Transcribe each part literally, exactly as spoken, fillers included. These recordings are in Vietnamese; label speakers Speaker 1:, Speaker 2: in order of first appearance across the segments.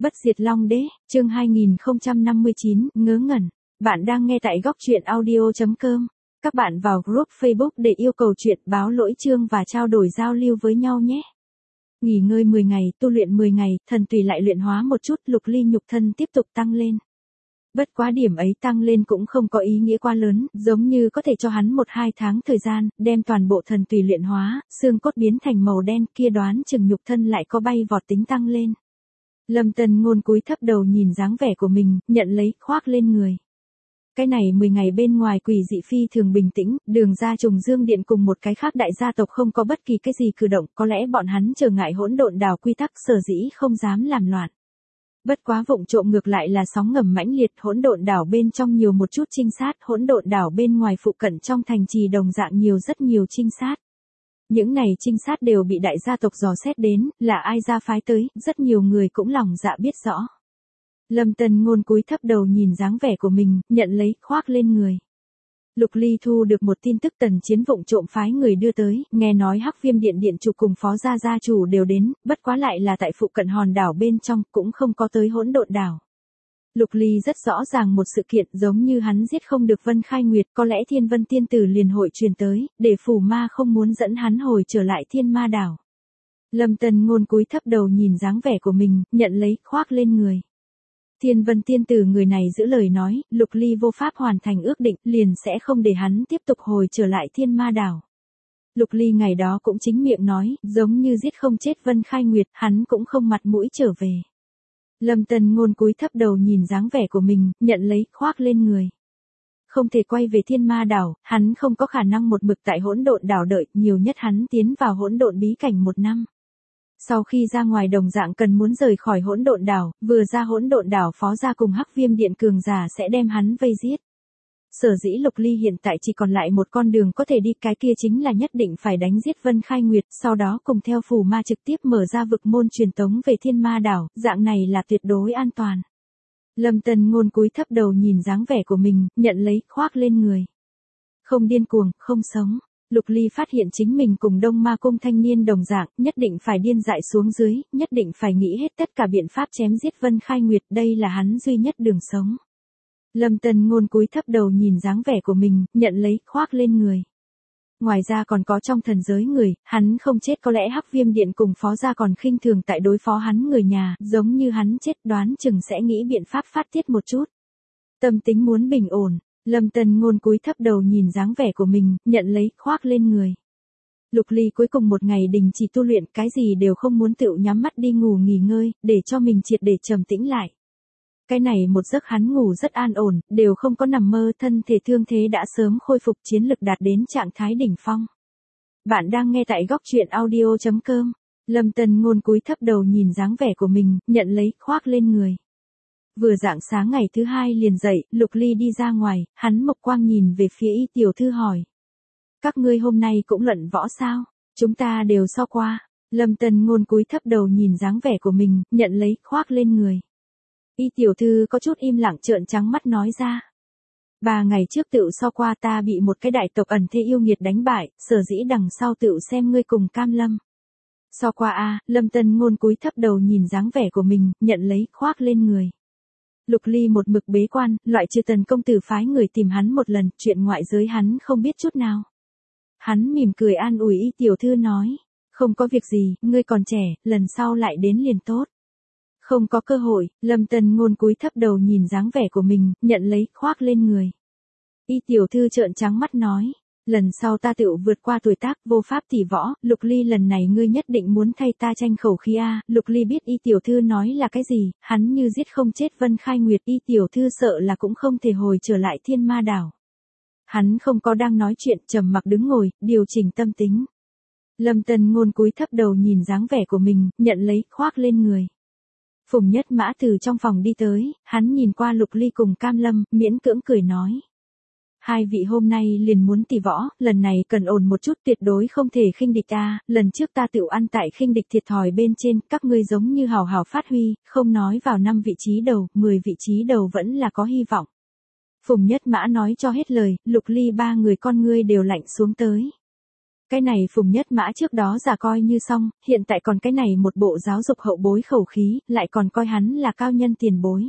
Speaker 1: Bất diệt Long Đế, chương hai nghìn không trăm năm mươi chín, ngớ ngẩn. Bạn đang nghe tại góc truyện audio chấm com. Các bạn vào group Facebook để yêu cầu chuyện báo lỗi chương và trao đổi giao lưu với nhau nhé. Nghỉ ngơi mười ngày, tu luyện mười ngày, thần tùy lại luyện hóa một chút, Lục Ly nhục thân tiếp tục tăng lên. Bất quá điểm ấy tăng lên cũng không có ý nghĩa quá lớn, giống như có thể cho hắn một hai tháng thời gian, đem toàn bộ thần tùy luyện hóa, xương cốt biến thành màu đen, kia đoán chừng nhục thân lại có bay vọt tính tăng lên. Lâm Tân Ngôn cúi thấp đầu nhìn dáng vẻ của mình, nhận lấy, khoác lên người. Cái này mười ngày bên ngoài quỷ dị phi thường bình tĩnh, Đường ra Trùng Dương Điện cùng một cái khác đại gia tộc không có bất kỳ cái gì cử động, có lẽ bọn hắn trở ngại hỗn độn đảo quy tắc sở dĩ không dám làm loạn. Bất quá vụng trộm ngược lại là sóng ngầm mãnh liệt, hỗn độn đảo bên trong nhiều một chút trinh sát, hỗn độn đảo bên ngoài phụ cận trong thành trì đồng dạng nhiều rất nhiều trinh sát. Những này trinh sát đều bị đại gia tộc dò xét đến, là ai ra phái tới, rất nhiều người cũng lòng dạ biết rõ. Lâm Tân Ngôn cúi thấp đầu nhìn dáng vẻ của mình, nhận lấy, khoác lên người. Lục Ly thu được một tin tức Tần Chiến vụng trộm phái người đưa tới, nghe nói Hắc Viêm Điện điện chủ cùng phó gia gia chủ đều đến, bất quá lại là tại phụ cận hòn đảo bên trong, cũng không có tới hỗn độn đảo. Lục Ly rất rõ ràng một sự kiện giống như hắn giết không được Vân Khai Nguyệt, có lẽ Thiên Vân Tiên Tử liền hội truyền tới, để phù ma không muốn dẫn hắn hồi trở lại Thiên Ma đảo. Lâm Tân Ngôn cúi thấp đầu nhìn dáng vẻ của mình, nhận lấy, khoác lên người. Thiên Vân Tiên Tử người này giữ lời nói, Lục Ly vô pháp hoàn thành ước định, liền sẽ không để hắn tiếp tục hồi trở lại Thiên Ma đảo. Lục Ly ngày đó cũng chính miệng nói, giống như giết không chết Vân Khai Nguyệt, hắn cũng không mặt mũi trở về. Lâm Tân Ngôn cúi thấp đầu nhìn dáng vẻ của mình, nhận lấy, khoác lên người. Không thể quay về Thiên Ma đảo, hắn không có khả năng một mực tại hỗn độn đảo đợi, nhiều nhất hắn tiến vào hỗn độn bí cảnh một năm. Sau khi ra ngoài đồng dạng cần muốn rời khỏi hỗn độn đảo, vừa ra hỗn độn đảo phó gia cùng Hắc Viêm Điện cường giả sẽ đem hắn vây giết. Sở dĩ Lục Ly hiện tại chỉ còn lại một con đường có thể đi, cái kia chính là nhất định phải đánh giết Vân Khai Nguyệt, sau đó cùng theo phù ma trực tiếp mở ra vực môn truyền tống về Thiên Ma đảo, dạng này là tuyệt đối an toàn. Lâm Tân Ngôn cúi thấp đầu nhìn dáng vẻ của mình, nhận lấy, khoác lên người. Không điên cuồng, không sống. Lục Ly phát hiện chính mình cùng Đông Ma Cung thanh niên đồng dạng, nhất định phải điên dại xuống dưới, nhất định phải nghĩ hết tất cả biện pháp chém giết Vân Khai Nguyệt, đây là hắn duy nhất đường sống. Lâm Tân Ngôn cúi thấp đầu nhìn dáng vẻ của mình, nhận lấy, khoác lên người. Ngoài ra còn có trong thần giới người, hắn không chết có lẽ Hắc Viêm Điện cùng phó gia còn khinh thường tại đối phó hắn người nhà, giống như hắn chết đoán chừng sẽ nghĩ biện pháp phát tiết một chút. Tâm tính muốn bình ổn. Lâm Tân Ngôn cúi thấp đầu nhìn dáng vẻ của mình, nhận lấy, khoác lên người. Lục Ly cuối cùng một ngày đình chỉ tu luyện, cái gì đều không muốn, tựu nhắm mắt đi ngủ nghỉ ngơi, để cho mình triệt để trầm tĩnh lại. Cái này một giấc hắn ngủ rất an ổn, đều không có nằm mơ, thân thể thương thế đã sớm khôi phục, chiến lực đạt đến trạng thái đỉnh phong. Bạn đang nghe tại góc truyện audio chấm com. Lâm Tân Ngôn cúi thấp đầu nhìn dáng vẻ của mình, nhận lấy, khoác lên người. Vừa rạng sáng ngày thứ hai liền dậy, Lục Ly đi ra ngoài, hắn mộc quang nhìn về phía Y tiểu thư hỏi. Các ngươi hôm nay cũng luận võ sao? Chúng ta đều so qua. Lâm Tân Ngôn cúi thấp đầu nhìn dáng vẻ của mình, nhận lấy, khoác lên người. Y tiểu thư có chút im lặng trợn trắng mắt nói ra. Ba ngày trước tựu so qua, ta bị một cái đại tộc ẩn thế yêu nghiệt đánh bại, sở dĩ đằng sau tựu xem ngươi cùng cam lâm. So qua a, Lâm Tân Ngôn cúi thấp đầu nhìn dáng vẻ của mình, nhận lấy, khoác lên người. Lục Ly một mực bế quan, loại trừ Tần công tử phái người tìm hắn một lần, chuyện ngoại giới hắn không biết chút nào. Hắn mỉm cười an ủi Y tiểu thư nói, không có việc gì, ngươi còn trẻ, lần sau lại đến liền tốt. Không có cơ hội, Lâm Tân Ngôn cúi thấp đầu nhìn dáng vẻ của mình, nhận lấy, khoác lên người. Y tiểu thư trợn trắng mắt nói, lần sau ta tựu vượt qua tuổi tác, vô pháp tỷ võ, Lục Ly lần này ngươi nhất định muốn thay ta tranh khẩu khí a. Lục Ly biết Y tiểu thư nói là cái gì, hắn như giết không chết Vân Khai Nguyệt, Y tiểu thư sợ là cũng không thể hồi trở lại Thiên Ma đảo. Hắn không có đang nói chuyện, trầm mặc đứng ngồi, điều chỉnh tâm tính. Lâm Tân Ngôn cúi thấp đầu nhìn dáng vẻ của mình, nhận lấy, khoác lên người. Phùng Nhất Mã từ trong phòng đi tới, hắn nhìn qua Lục Ly cùng Cam Lâm, miễn cưỡng cười nói. Hai vị hôm nay liền muốn tỷ võ, lần này cần ổn một chút, tuyệt đối không thể khinh địch a. Lần trước ta tựu ăn tại khinh địch thiệt thòi bên trên, các ngươi giống như hào hào phát huy, không nói vào năm vị trí đầu, mười vị trí đầu vẫn là có hy vọng. Phùng Nhất Mã nói cho hết lời, Lục Ly ba người con ngươi đều lạnh xuống tới. cái này Phùng Nhất Mã trước đó giả coi như xong, hiện tại còn cái này một bộ giáo dục hậu bối khẩu khí, lại còn coi hắn là cao nhân tiền bối.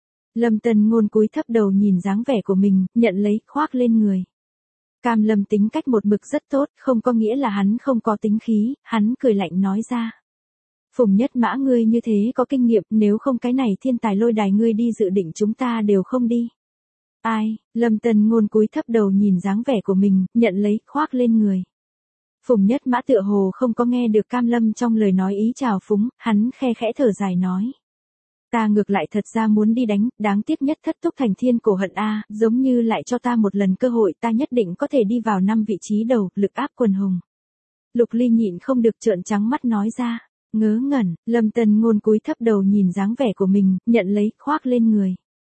Speaker 1: Lâm Tân Ngôn cúi thấp đầu nhìn dáng vẻ của mình, nhận lấy, khoác lên người. Cam Lâm tính cách một mực rất tốt, không có nghĩa là hắn không có tính khí, hắn cười lạnh nói ra. Phùng Nhất Mã ngươi như thế có kinh nghiệm, nếu không cái này thiên tài lôi đài ngươi đi dự định chúng ta đều không đi. Ai, Lâm Tân Ngôn cúi thấp đầu nhìn dáng vẻ của mình, nhận lấy, khoác lên người. Phùng Nhất Mã tựa hồ không có nghe được Cam Lâm trong lời nói ý chào phúng, hắn khe khẽ thở dài nói. Ta ngược lại thật ra muốn đi đánh, đáng tiếc nhất thất túc thành thiên cổ hận a, giống như lại cho ta một lần cơ hội ta nhất định có thể đi vào năm vị trí đầu, lực áp quần hùng. Lục Ly nhịn không được trợn trắng mắt nói ra, ngớ ngẩn, Lâm Tân Ngôn cúi thấp đầu nhìn dáng vẻ của mình, nhận lấy, khoác lên người.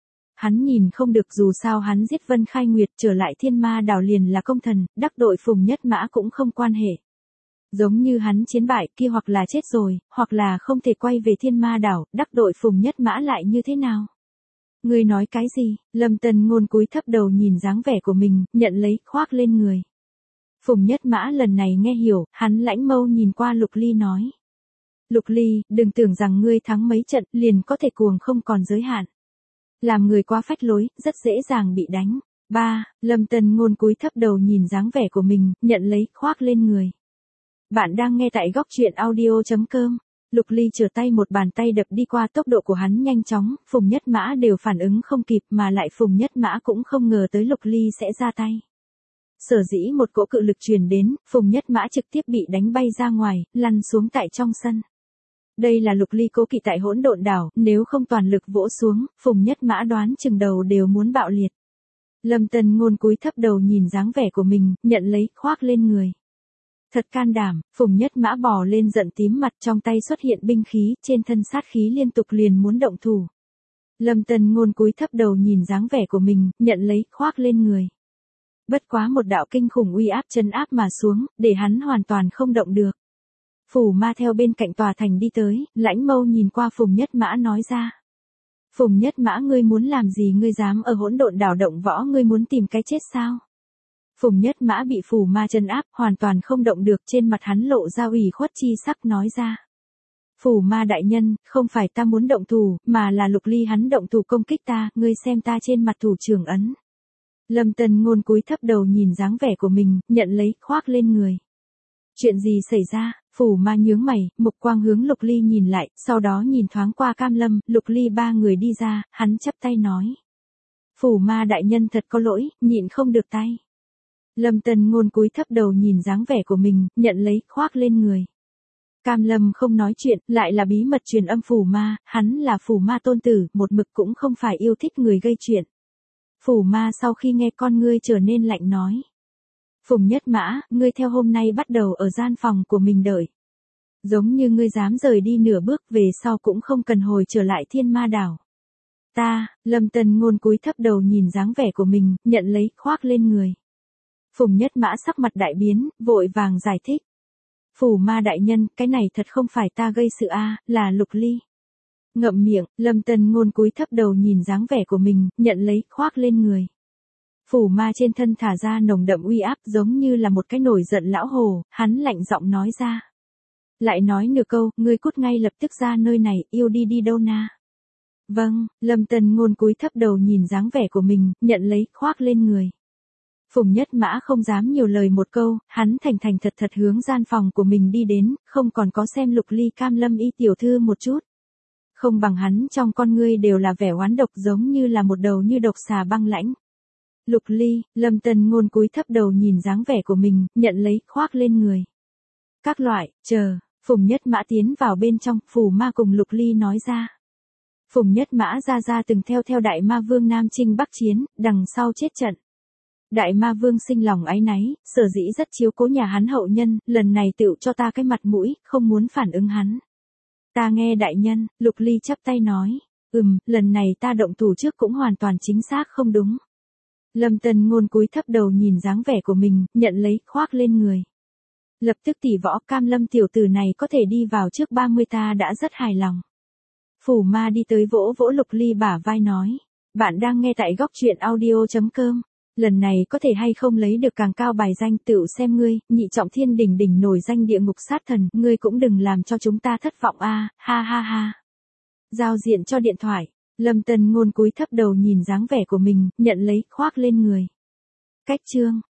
Speaker 1: Hắn nhìn không được dù sao hắn giết Vân Khai Nguyệt trở lại thiên ma đảo liền là công thần, đắc đội Phùng Nhất Mã cũng không quan hệ. Giống như hắn chiến bại kia hoặc là chết rồi, hoặc là không thể quay về thiên ma đảo, đắc đội Phùng Nhất Mã lại như thế nào? Ngươi nói cái gì? Lâm Tân Ngôn cúi thấp đầu nhìn dáng vẻ của mình, nhận lấy, khoác lên người. Phùng Nhất Mã lần này nghe hiểu, hắn lãnh mâu nhìn qua Lục Ly nói. Lục Ly, đừng tưởng rằng ngươi thắng mấy trận liền có thể cuồng không còn giới hạn. Làm người quá phách lối, rất dễ dàng bị đánh. ba. Lâm Tân Ngôn cúi thấp đầu nhìn dáng vẻ của mình, nhận lấy, khoác lên người. Bạn đang nghe tại góc truyện audio chấm com. Lục Ly trở tay một bàn tay đập đi qua, tốc độ của hắn nhanh chóng, Phùng Nhất Mã đều phản ứng không kịp mà lại Phùng Nhất Mã cũng không ngờ tới Lục Ly sẽ ra tay. Sở dĩ một cỗ cự lực truyền đến, Phùng Nhất Mã trực tiếp bị đánh bay ra ngoài, lăn xuống tại trong sân. Đây là Lục Ly cố kỵ tại hỗn độn đảo, nếu không toàn lực vỗ xuống, Phùng Nhất Mã đoán chừng đầu đều muốn bạo liệt. Lâm Tân Ngôn cúi thấp đầu nhìn dáng vẻ của mình, nhận lấy, khoác lên người. Thật can đảm, Phùng Nhất Mã bò lên giận tím mặt, trong tay xuất hiện binh khí, trên thân sát khí liên tục liền muốn động thủ. Lâm Tân Ngôn cúi thấp đầu nhìn dáng vẻ của mình, nhận lấy, khoác lên người. Bất quá một đạo kinh khủng uy áp chân áp mà xuống, để hắn hoàn toàn không động được. Phù Ma theo bên cạnh tòa thành đi tới, lãnh mâu nhìn qua Phùng Nhất Mã nói ra. Phùng Nhất Mã ngươi muốn làm gì, ngươi dám ở hỗn độn đảo động võ, ngươi muốn tìm cái chết sao? Phùng Nhất Mã bị Phù Ma chân áp, hoàn toàn không động được, trên mặt hắn lộ ra ủy khuất chi sắc nói ra. Phù Ma đại nhân, không phải ta muốn động thủ, mà là Lục Ly hắn động thủ công kích ta, ngươi xem ta trên mặt thủ trưởng ấn. Lâm Tân Ngôn cúi thấp đầu nhìn dáng vẻ của mình, nhận lấy, khoác lên người. Chuyện gì xảy ra? Phù Ma nhướng mày, mục quang hướng Lục Ly nhìn lại, sau đó nhìn thoáng qua Cam Lâm, Lục Ly ba người đi ra, hắn chắp tay nói. Phù Ma đại nhân thật có lỗi, nhịn không được tay. Lâm Tân Ngôn cúi thấp đầu nhìn dáng vẻ của mình, nhận lấy, khoác lên người. Cam Lâm không nói chuyện, lại là bí mật truyền âm Phù Ma, hắn là Phù Ma tôn tử, một mực cũng không phải yêu thích người gây chuyện. Phù Ma sau khi nghe con ngươi trở nên lạnh nói. Phùng Nhất Mã, ngươi theo hôm nay bắt đầu ở gian phòng của mình đợi. Giống như ngươi dám rời đi nửa bước về sau cũng không cần hồi trở lại thiên ma đảo. Ta, Lâm Tân Ngôn cúi thấp đầu nhìn dáng vẻ của mình, nhận lấy, khoác lên người. Phùng Nhất Mã sắc mặt đại biến, vội vàng giải thích. Phù Ma đại nhân, cái này thật không phải ta gây sự a, là Lục Ly. Ngậm miệng, Lâm Tân Ngôn cúi thấp đầu nhìn dáng vẻ của mình, nhận lấy, khoác lên người. Phù Ma trên thân thả ra nồng đậm uy áp, giống như là một cái nổi giận lão hồ, hắn lạnh giọng nói ra. Lại nói nửa câu, ngươi cút ngay lập tức ra nơi này, yêu đi đi đâu na. Vâng, Lâm Tân Ngôn cúi thấp đầu nhìn dáng vẻ của mình, nhận lấy, khoác lên người. Phùng Nhất Mã không dám nhiều lời một câu, hắn thành thành thật thật hướng gian phòng của mình đi đến, không còn có xem Lục Ly Cam Lâm y tiểu thư một chút. Không bằng hắn trong con ngươi đều là vẻ oán độc, giống như là một đầu như độc xà băng lãnh. Lục Ly, Lâm Tân Ngôn cúi thấp đầu nhìn dáng vẻ của mình, nhận lấy, khoác lên người. Các loại, chờ, Phùng Nhất Mã tiến vào bên trong, Phù Ma cùng Lục Ly nói ra. Phùng Nhất Mã ra ra từng theo theo Đại Ma Vương Nam Chinh Bắc chiến, đằng sau chết trận. Đại Ma Vương sinh lòng áy náy, sở dĩ rất chiếu cố nhà hắn hậu nhân, lần này tựu cho ta cái mặt mũi, không muốn phản ứng hắn. Ta nghe đại nhân, Lục Ly chắp tay nói. Ừm, lần này ta động thủ trước cũng hoàn toàn chính xác không đúng. Lâm Tân Ngôn cúi thấp đầu nhìn dáng vẻ của mình, nhận lấy, khoác lên người. Lập tức tỷ võ, Cam Lâm tiểu tử này có thể đi vào trước ba mươi ta đã rất hài lòng. Phù Ma đi tới vỗ vỗ Lục Ly bả vai nói. Bạn đang nghe tại góc truyện audio chấm com. Lần này có thể hay không lấy được càng cao bài danh tựu xem ngươi, nhị trọng thiên đỉnh đỉnh nổi danh địa ngục sát thần, ngươi cũng đừng làm cho chúng ta thất vọng a, ha ha ha. Giao diện cho điện thoại, Lâm Tân Ngôn cúi thấp đầu nhìn dáng vẻ của mình, nhận lấy, khoác lên người. Cách chương